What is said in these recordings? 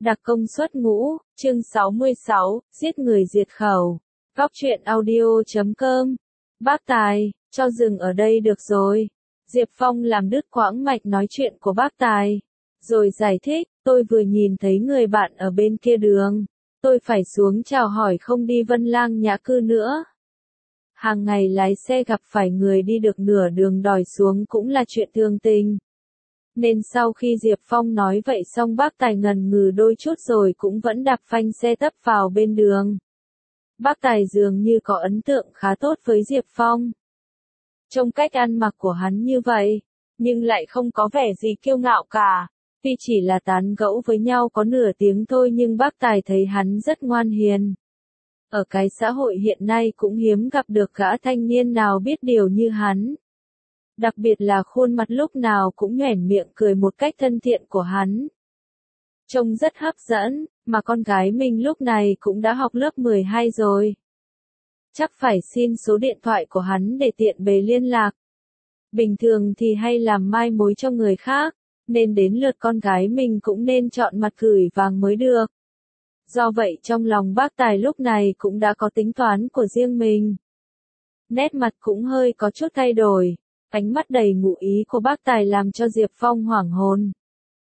Đặc công suất ngũ, chương 66, giết người diệt khẩu. Góc truyện audio.com. Bác Tài, cho dừng ở đây được rồi. Diệp Phong làm đứt quãng mạch nói chuyện của bác Tài. Rồi giải thích, tôi vừa nhìn thấy người bạn ở bên kia đường. Tôi phải xuống chào hỏi không đi Vân Lang Nhã Cư nữa. Hàng ngày lái xe gặp phải người đi được nửa đường đòi xuống cũng là chuyện thường tình. Nên sau khi Diệp Phong nói vậy xong bác Tài ngần ngừ đôi chút rồi cũng vẫn đạp phanh xe tấp vào bên đường. Bác Tài dường như có ấn tượng khá tốt với Diệp Phong. Trông cách ăn mặc của hắn như vậy, nhưng lại không có vẻ gì kiêu ngạo cả. Tuy chỉ là tán gẫu với nhau có nửa tiếng thôi nhưng bác Tài thấy hắn rất ngoan hiền. Ở cái xã hội hiện nay cũng hiếm gặp được gã thanh niên nào biết điều như hắn. Đặc biệt là khuôn mặt lúc nào cũng nhoẻn miệng cười một cách thân thiện của hắn. Trông rất hấp dẫn, mà con gái mình lúc này cũng đã học lớp 12 rồi. Chắc phải xin số điện thoại của hắn để tiện bề liên lạc. Bình thường thì hay làm mai mối cho người khác, nên đến lượt con gái mình cũng nên chọn mặt gửi vàng mới được. Do vậy trong lòng bác Tài lúc này cũng đã có tính toán của riêng mình. Nét mặt cũng hơi có chút thay đổi. Ánh mắt đầy ngụ ý của bác Tài làm cho Diệp Phong hoảng hồn.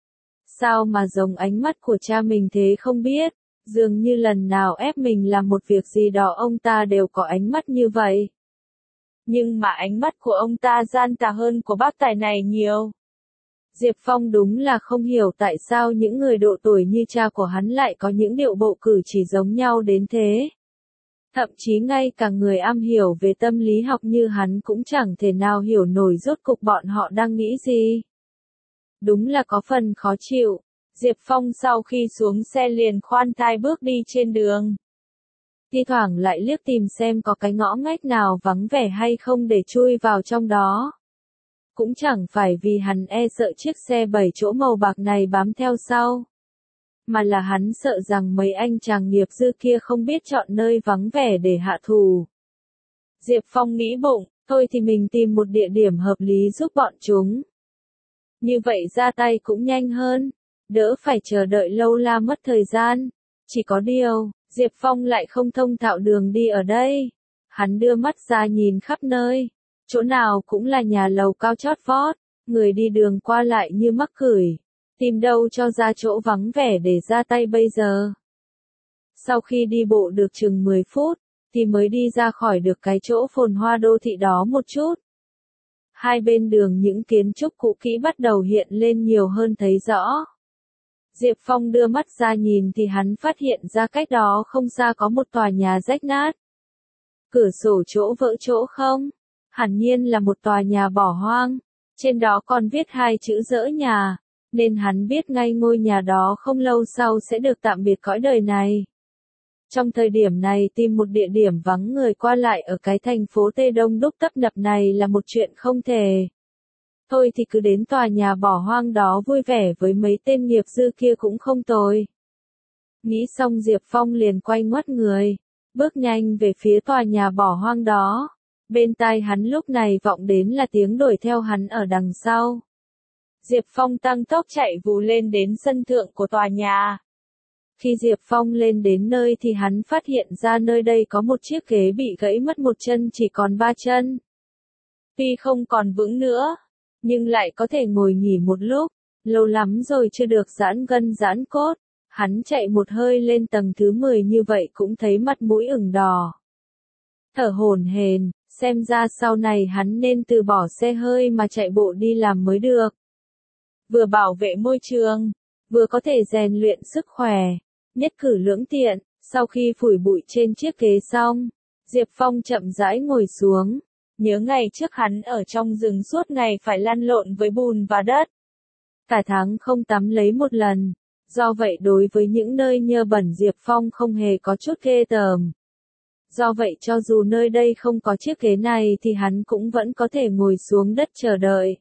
Sao mà giống ánh mắt của cha mình thế không biết, dường như lần nào ép mình làm một việc gì đó ông ta đều có ánh mắt như vậy. Nhưng mà ánh mắt của ông ta gian tà hơn của bác Tài này nhiều. Diệp Phong đúng là không hiểu tại sao những người độ tuổi như cha của hắn lại có những điệu bộ cử chỉ giống nhau đến thế. Thậm chí ngay cả người am hiểu về tâm lý học như hắn cũng chẳng thể nào hiểu nổi rốt cục bọn họ đang nghĩ gì. Đúng là có phần khó chịu. Diệp Phong sau khi xuống xe liền khoan thai bước đi trên đường. Thi thoảng lại liếc tìm xem có cái ngõ ngách nào vắng vẻ hay không để chui vào trong đó. Cũng chẳng phải vì hắn e sợ chiếc xe 7 chỗ màu bạc này bám theo sau. Mà là hắn sợ rằng mấy anh chàng nghiệp dư kia không biết chọn nơi vắng vẻ để hạ thù. Diệp Phong nghĩ bụng, thôi thì mình tìm một địa điểm hợp lý giúp bọn chúng. Như vậy ra tay cũng nhanh hơn, đỡ phải chờ đợi lâu la mất thời gian. Chỉ có điều, Diệp Phong lại không thông thạo đường đi ở đây. Hắn đưa mắt ra nhìn khắp nơi, chỗ nào cũng là nhà lầu cao chót vót, người đi đường qua lại như mắc cửi. Tìm đâu cho ra chỗ vắng vẻ để ra tay bây giờ. Sau khi đi bộ được chừng 10 phút, thì mới đi ra khỏi được cái chỗ phồn hoa đô thị đó một chút. Hai bên đường những kiến trúc cũ kỹ bắt đầu hiện lên nhiều hơn thấy rõ. Diệp Phong đưa mắt ra nhìn thì hắn phát hiện ra cách đó không xa có một tòa nhà rách nát. Cửa sổ chỗ vỡ chỗ không, hẳn nhiên là một tòa nhà bỏ hoang, trên đó còn viết hai chữ dỡ nhà. Nên hắn biết ngay ngôi nhà đó không lâu sau sẽ được tạm biệt cõi đời này. Trong thời điểm này tìm một địa điểm vắng người qua lại ở cái thành phố Tê Đông đúc tấp nập này là một chuyện không thể. Thôi thì cứ đến tòa nhà bỏ hoang đó vui vẻ với mấy tên nghiệp dư kia cũng không tồi. Nghĩ xong Diệp Phong liền quay ngoắt người, bước nhanh về phía tòa nhà bỏ hoang đó. Bên tai hắn lúc này vọng đến là tiếng đuổi theo hắn ở đằng sau. Diệp Phong tăng tốc chạy vù lên đến sân thượng của tòa nhà. Khi Diệp Phong lên đến nơi thì hắn phát hiện ra nơi đây có một chiếc ghế bị gãy mất một chân chỉ còn 3 chân. Tuy không còn vững nữa, nhưng lại có thể ngồi nghỉ một lúc, lâu lắm rồi chưa được giãn gân giãn cốt. Hắn chạy một hơi lên tầng thứ 10 như vậy cũng thấy mặt mũi ửng đỏ. Thở hổn hển, xem ra sau này hắn nên từ bỏ xe hơi mà chạy bộ đi làm mới được. Vừa bảo vệ môi trường, vừa có thể rèn luyện sức khỏe, nhất cử lưỡng tiện. Sau khi phủi bụi trên chiếc ghế xong, Diệp Phong chậm rãi ngồi xuống, nhớ ngày trước hắn ở trong rừng suốt ngày phải lăn lộn với bùn và đất. Cả tháng không tắm lấy một lần, do vậy đối với những nơi nhơ bẩn Diệp Phong không hề có chút ghê tởm. Do vậy cho dù nơi đây không có chiếc ghế này thì hắn cũng vẫn có thể ngồi xuống đất chờ đợi.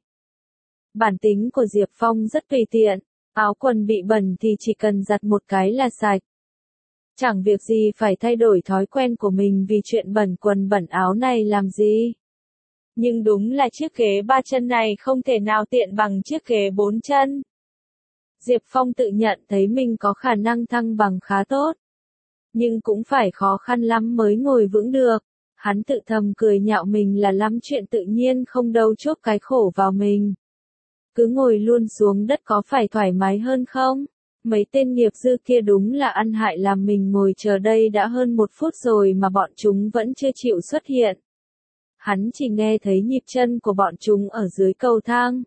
Bản tính của Diệp Phong rất tùy tiện, áo quần bị bẩn thì chỉ cần giặt một cái là sạch. Chẳng việc gì phải thay đổi thói quen của mình vì chuyện bẩn quần bẩn áo này làm gì. Nhưng đúng là chiếc ghế 3 chân này không thể nào tiện bằng chiếc ghế 4 chân. Diệp Phong tự nhận thấy mình có khả năng thăng bằng khá tốt. Nhưng cũng phải khó khăn lắm mới ngồi vững được. Hắn tự thầm cười nhạo mình là lắm chuyện tự nhiên không đâu chuốc cái khổ vào mình. Cứ ngồi luôn xuống đất có phải thoải mái hơn không? Mấy tên nghiệp dư kia đúng là ăn hại làm mình ngồi chờ đây đã hơn 1 phút rồi mà bọn chúng vẫn chưa chịu xuất hiện. Hắn chỉ nghe thấy nhịp chân của bọn chúng ở dưới cầu thang.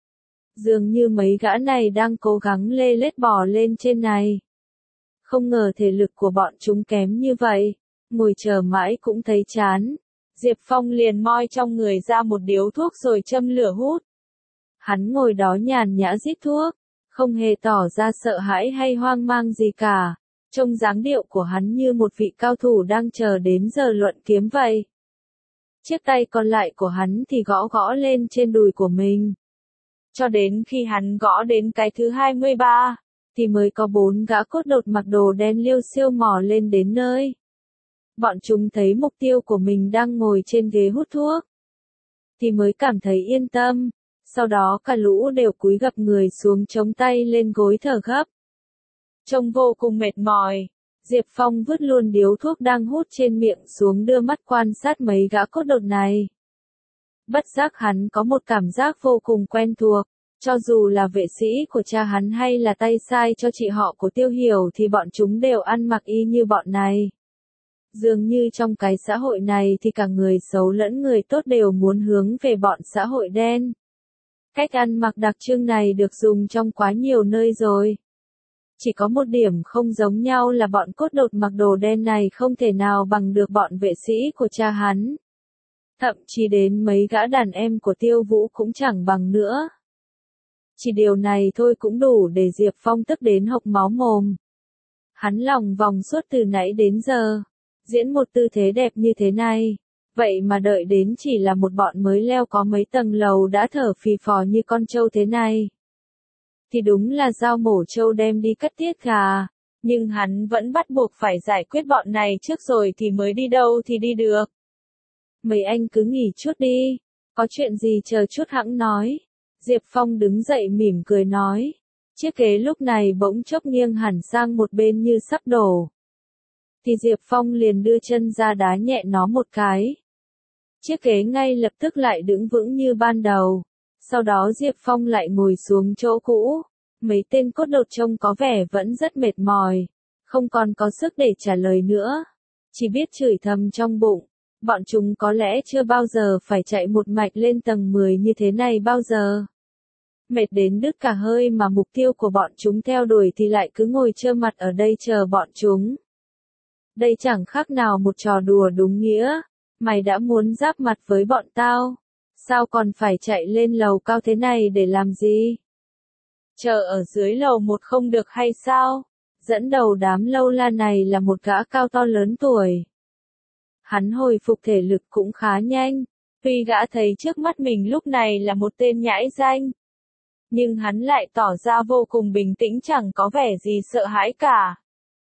Dường như mấy gã này đang cố gắng lê lết bò lên trên này. Không ngờ thể lực của bọn chúng kém như vậy. Ngồi chờ mãi cũng thấy chán. Diệp Phong liền moi trong người ra một điếu thuốc rồi châm lửa hút. Hắn ngồi đó nhàn nhã rít thuốc, không hề tỏ ra sợ hãi hay hoang mang gì cả. Trông dáng điệu của hắn như một vị cao thủ đang chờ đến giờ luận kiếm vậy. Chiếc tay còn lại của hắn thì gõ gõ lên trên đùi của mình. Cho đến khi hắn gõ đến cái thứ 23, thì mới có 4 gã cốt đột mặc đồ đen liêu xiêu mò lên đến nơi. Bọn chúng thấy mục tiêu của mình đang ngồi trên ghế hút thuốc, thì mới cảm thấy yên tâm. Sau đó cả lũ đều cúi gập người xuống chống tay lên gối thở gấp. Trông vô cùng mệt mỏi, Diệp Phong vứt luôn điếu thuốc đang hút trên miệng xuống đưa mắt quan sát mấy gã cốt đột này. Bất giác hắn có một cảm giác vô cùng quen thuộc, cho dù là vệ sĩ của cha hắn hay là tay sai cho chị họ của Tiêu Hiểu thì bọn chúng đều ăn mặc y như bọn này. Dường như trong cái xã hội này thì cả người xấu lẫn người tốt đều muốn hướng về bọn xã hội đen. Cách ăn mặc đặc trưng này được dùng trong quá nhiều nơi rồi. Chỉ có một điểm không giống nhau là bọn cốt đột mặc đồ đen này không thể nào bằng được bọn vệ sĩ của cha hắn. Thậm chí đến mấy gã đàn em của Tiêu Vũ cũng chẳng bằng nữa. Chỉ điều này thôi cũng đủ để Diệp Phong tức đến hộc máu mồm. Hắn lòng vòng suốt từ nãy đến giờ, diễn một tư thế đẹp như thế này. Vậy mà đợi đến chỉ là một bọn mới leo có mấy tầng lầu đã thở phì phò như con trâu thế này. Thì đúng là dao mổ trâu đem đi cắt tiết gà. Nhưng hắn vẫn bắt buộc phải giải quyết bọn này trước rồi thì mới đi đâu thì đi được. Mấy anh cứ nghỉ chút đi. Có chuyện gì chờ chút hẵng nói. Diệp Phong đứng dậy mỉm cười nói. Chiếc ghế lúc này bỗng chốc nghiêng hẳn sang một bên như sắp đổ. Thì Diệp Phong liền đưa chân ra đá nhẹ nó một cái. Chiếc ghế ngay lập tức lại đứng vững như ban đầu. Sau đó Diệp Phong lại ngồi xuống chỗ cũ. Mấy tên cốt đột trông có vẻ vẫn rất mệt mỏi. Không còn có sức để trả lời nữa. Chỉ biết chửi thầm trong bụng. Bọn chúng có lẽ chưa bao giờ phải chạy một mạch lên tầng 10 như thế này bao giờ. Mệt đến đứt cả hơi mà mục tiêu của bọn chúng theo đuổi thì lại cứ ngồi trơ mặt ở đây chờ bọn chúng. Đây chẳng khác nào một trò đùa đúng nghĩa. Mày đã muốn giáp mặt với bọn tao. Sao còn phải chạy lên lầu cao thế này để làm gì? Chờ ở dưới lầu 1 không được hay sao? Dẫn đầu đám lâu la này là một gã cao to lớn tuổi. Hắn hồi phục thể lực cũng khá nhanh. Tuy gã thấy trước mắt mình lúc này là một tên nhãi danh. Nhưng hắn lại tỏ ra vô cùng bình tĩnh chẳng có vẻ gì sợ hãi cả.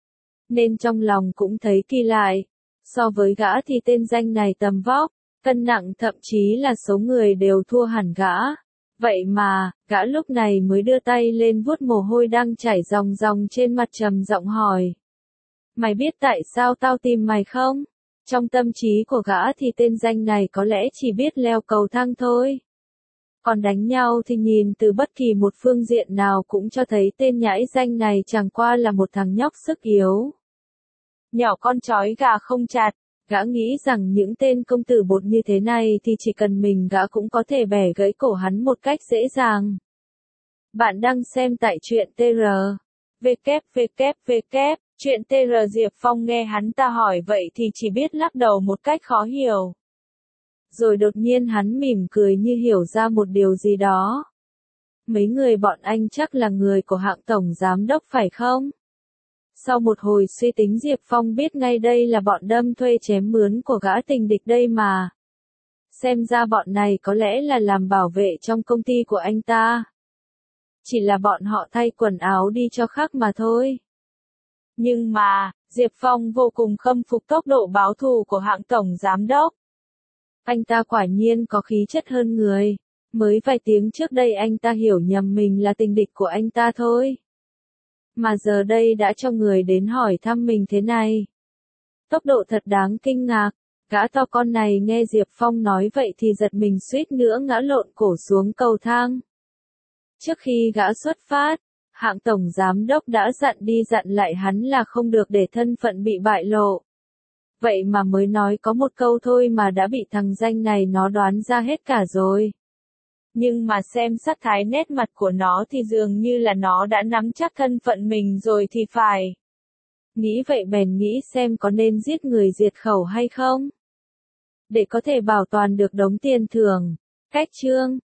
Nên trong lòng cũng thấy kỳ lại. So với gã thì tên danh này tầm vóc, cân nặng thậm chí là số người đều thua hẳn gã. Vậy mà, gã lúc này mới đưa tay lên vuốt mồ hôi đang chảy ròng ròng trên mặt trầm giọng hỏi. Mày biết tại sao tao tìm mày không? Trong tâm trí của gã thì tên danh này có lẽ chỉ biết leo cầu thang thôi. Còn đánh nhau thì nhìn từ bất kỳ một phương diện nào cũng cho thấy tên nhãi danh này chẳng qua là một thằng nhóc sức yếu. Nhỏ con chói gà không chặt, gã nghĩ rằng những tên công tử bột như thế này thì chỉ cần mình gã cũng có thể bẻ gãy cổ hắn một cách dễ dàng. Bạn đang xem tại truyện TR. www. Chuyện TR Diệp Phong nghe hắn ta hỏi vậy thì chỉ biết lắc đầu một cách khó hiểu. Rồi đột nhiên hắn mỉm cười như hiểu ra một điều gì đó. Mấy người bọn anh chắc là người của hạng tổng giám đốc phải không? Sau một hồi suy tính Diệp Phong biết ngay đây là bọn đâm thuê chém mướn của gã tình địch đây mà. Xem ra bọn này có lẽ là làm bảo vệ trong công ty của anh ta. Chỉ là bọn họ thay quần áo đi cho khác mà thôi. Nhưng mà, Diệp Phong vô cùng khâm phục tốc độ báo thù của hạng tổng giám đốc. Anh ta quả nhiên có khí chất hơn người. Mới vài tiếng trước đây anh ta hiểu nhầm mình là tình địch của anh ta thôi. Mà giờ đây đã cho người đến hỏi thăm mình thế này. Tốc độ thật đáng kinh ngạc. Gã to con này nghe Diệp Phong nói vậy thì giật mình suýt nữa ngã lộn cổ xuống cầu thang. Trước khi gã xuất phát, hạng tổng giám đốc đã dặn đi dặn lại hắn là không được để thân phận bị bại lộ. Vậy mà mới nói có một câu thôi mà đã bị thằng danh này nó đoán ra hết cả rồi. Nhưng mà xem sắc thái nét mặt của nó thì dường như là nó đã nắm chắc thân phận mình rồi thì phải. Nghĩ vậy bèn nghĩ xem có nên giết người diệt khẩu hay không? Để có thể bảo toàn được đống tiền thưởng. Cách chương